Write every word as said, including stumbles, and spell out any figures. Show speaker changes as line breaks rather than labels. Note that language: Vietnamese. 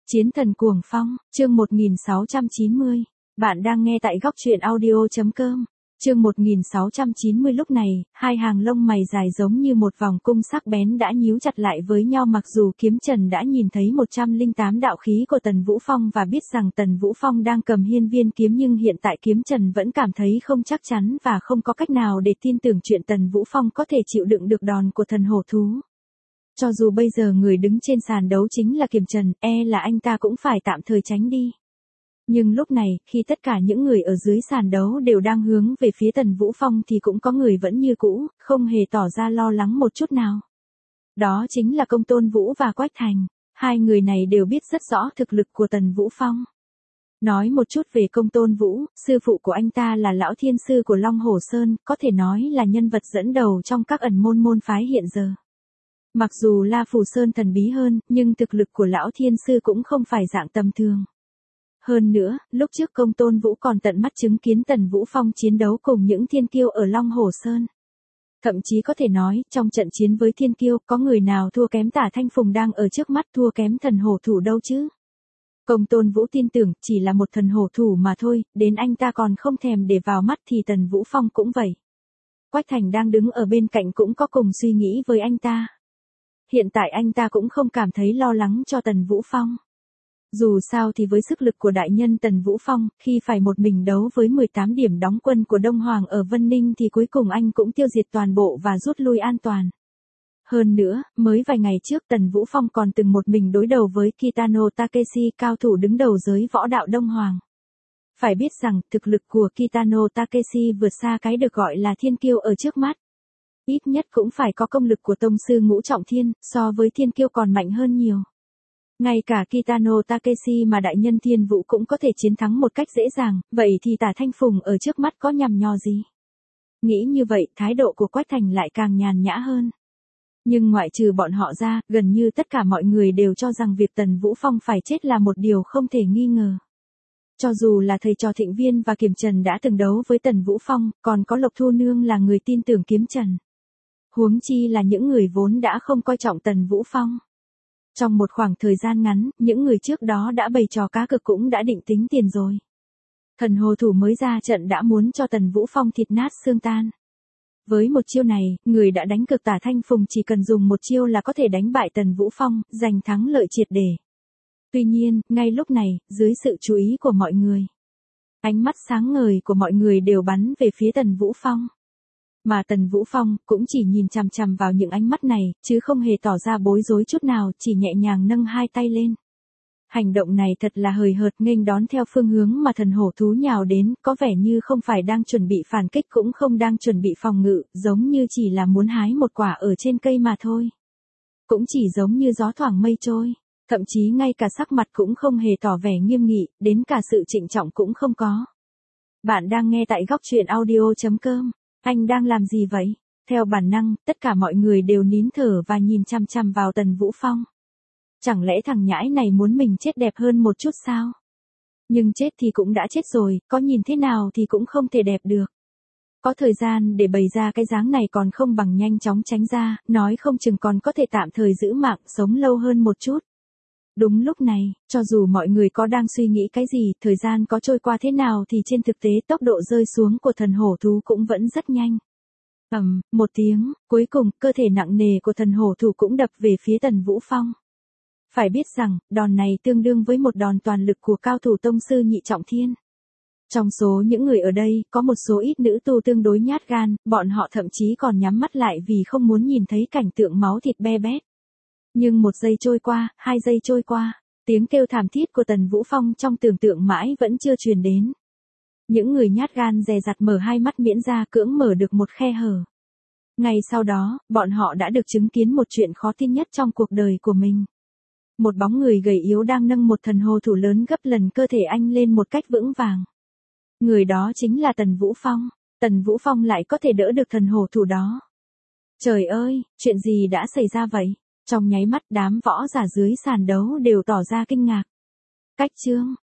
Chiến thần cuồng phong, chương một nghìn sáu trăm chín mươi. Bạn đang nghe tại góc truyện audio.com. Chương một nghìn sáu trăm chín mươi. Lúc này, hai hàng lông mày dài giống như một vòng cung sắc bén đã nhíu chặt lại với nhau, mặc dù Kiếm Trần đã nhìn thấy một trăm lẻ tám đạo khí của Tần Vũ Phong và biết rằng Tần Vũ Phong đang cầm hiên viên kiếm, nhưng hiện tại Kiếm Trần vẫn cảm thấy không chắc chắn và không có cách nào để tin tưởng chuyện Tần Vũ Phong có thể chịu đựng được đòn của thần hổ thú. Cho dù bây giờ người đứng trên sàn đấu chính là Kiếm Trần, e là anh ta cũng phải tạm thời tránh đi. Nhưng lúc này, khi tất cả những người ở dưới sàn đấu đều đang hướng về phía Tần Vũ Phong thì cũng có người vẫn như cũ, không hề tỏ ra lo lắng một chút nào. Đó chính là Công Tôn Vũ và Quách Thành. Hai người này đều biết rất rõ thực lực của Tần Vũ Phong. Nói một chút về Công Tôn Vũ, sư phụ của anh ta là lão thiên sư của Long Hổ Sơn, có thể nói là nhân vật dẫn đầu trong các ẩn môn môn phái hiện giờ. Mặc dù La Phù Sơn thần bí hơn, nhưng thực lực của lão thiên sư cũng không phải dạng tầm thường. Hơn nữa, lúc trước Công Tôn Vũ còn tận mắt chứng kiến Tần Vũ Phong chiến đấu cùng những thiên kiêu ở Long Hổ Sơn. Thậm chí có thể nói, trong trận chiến với thiên kiêu, có người nào thua kém Tả Thanh Phùng đang ở trước mắt, thua kém thần hổ thủ đâu chứ. Công Tôn Vũ tin tưởng, chỉ là một thần hổ thủ mà thôi, đến anh ta còn không thèm để vào mắt thì Tần Vũ Phong cũng vậy. Quách Thành đang đứng ở bên cạnh cũng có cùng suy nghĩ với anh ta. Hiện tại anh ta cũng không cảm thấy lo lắng cho Tần Vũ Phong. Dù sao thì với sức lực của đại nhân Tần Vũ Phong, khi phải một mình đấu với mười tám điểm đóng quân của Đông Hoàng ở Vân Ninh thì cuối cùng anh cũng tiêu diệt toàn bộ và rút lui an toàn. Hơn nữa, mới vài ngày trước Tần Vũ Phong còn từng một mình đối đầu với Kitano Takeshi, cao thủ đứng đầu giới võ đạo Đông Hoàng. Phải biết rằng, thực lực của Kitano Takeshi vượt xa cái được gọi là thiên kiêu ở trước mắt. Ít nhất cũng phải có công lực của tông sư ngũ trọng thiên, so với thiên kiêu còn mạnh hơn nhiều. Ngay cả Kitano Takeshi mà đại nhân Thiên Vũ cũng có thể chiến thắng một cách dễ dàng, vậy thì Tả Thanh Phùng ở trước mắt có nhằm nhò gì? Nghĩ như vậy, thái độ của Quách Thành lại càng nhàn nhã hơn. Nhưng ngoại trừ bọn họ ra, gần như tất cả mọi người đều cho rằng việc Tần Vũ Phong phải chết là một điều không thể nghi ngờ. Cho dù là thầy trò Thịnh Viên và Kiếm Trần đã từng đấu với Tần Vũ Phong, còn có Lộc Thu Nương là người tin tưởng Kiếm Trần. Huống chi là những người vốn đã không coi trọng Tần Vũ Phong. Trong một khoảng thời gian ngắn, những người trước đó đã bày trò cá cược cũng đã định tính tiền rồi. Thần hồ thủ mới ra trận đã muốn cho Tần Vũ Phong thịt nát xương tan. Với một chiêu này, người đã đánh cược Tả Thanh Phùng chỉ cần dùng một chiêu là có thể đánh bại Tần Vũ Phong, giành thắng lợi triệt để. Tuy nhiên, ngay lúc này, dưới sự chú ý của mọi người, ánh mắt sáng ngời của mọi người đều bắn về phía Tần Vũ Phong. Mà Tần Vũ Phong cũng chỉ nhìn chằm chằm vào những ánh mắt này, chứ không hề tỏ ra bối rối chút nào, chỉ nhẹ nhàng nâng hai tay lên. Hành động này thật là hời hợt, nghênh đón theo phương hướng mà thần hổ thú nhào đến, có vẻ như không phải đang chuẩn bị phản kích cũng không đang chuẩn bị phòng ngự, giống như chỉ là muốn hái một quả ở trên cây mà thôi. Cũng chỉ giống như gió thoảng mây trôi, thậm chí ngay cả sắc mặt cũng không hề tỏ vẻ nghiêm nghị, đến cả sự trịnh trọng cũng không có. Bạn đang nghe tại góc truyện audio.com. Anh đang làm gì vậy? Theo bản năng, tất cả mọi người đều nín thở và nhìn chăm chăm vào Tần Vũ Phong. Chẳng lẽ thằng nhãi này muốn mình chết đẹp hơn một chút sao? Nhưng chết thì cũng đã chết rồi, có nhìn thế nào thì cũng không thể đẹp được. Có thời gian để bày ra cái dáng này còn không bằng nhanh chóng tránh ra, nói không chừng còn có thể tạm thời giữ mạng, sống lâu hơn một chút. Đúng lúc này, cho dù mọi người có đang suy nghĩ cái gì, thời gian có trôi qua thế nào thì trên thực tế tốc độ rơi xuống của thần hổ thú cũng vẫn rất nhanh. Ầm, một tiếng, cuối cùng, cơ thể nặng nề của thần hổ thú cũng đập về phía Tần Vũ Phong. Phải biết rằng, đòn này tương đương với một đòn toàn lực của cao thủ tông sư nhị trọng thiên. Trong số những người ở đây, có một số ít nữ tu tương đối nhát gan, bọn họ thậm chí còn nhắm mắt lại vì không muốn nhìn thấy cảnh tượng máu thịt be bét. Nhưng một giây trôi qua, hai giây trôi qua, tiếng kêu thảm thiết của Tần Vũ Phong trong tưởng tượng mãi vẫn chưa truyền đến. Những người nhát gan dè dặt mở hai mắt miễn ra cưỡng mở được một khe hở. Ngay sau đó, bọn họ đã được chứng kiến một chuyện khó tin nhất trong cuộc đời của mình. Một bóng người gầy yếu đang nâng một thần hồ thủ lớn gấp lần cơ thể anh lên một cách vững vàng. Người đó chính là Tần Vũ Phong. Tần Vũ Phong lại có thể đỡ được thần hồ thủ đó. Trời ơi, chuyện gì đã xảy ra vậy? Trong nháy mắt đám võ giả dưới sàn đấu đều tỏ ra kinh ngạc. Cách chương,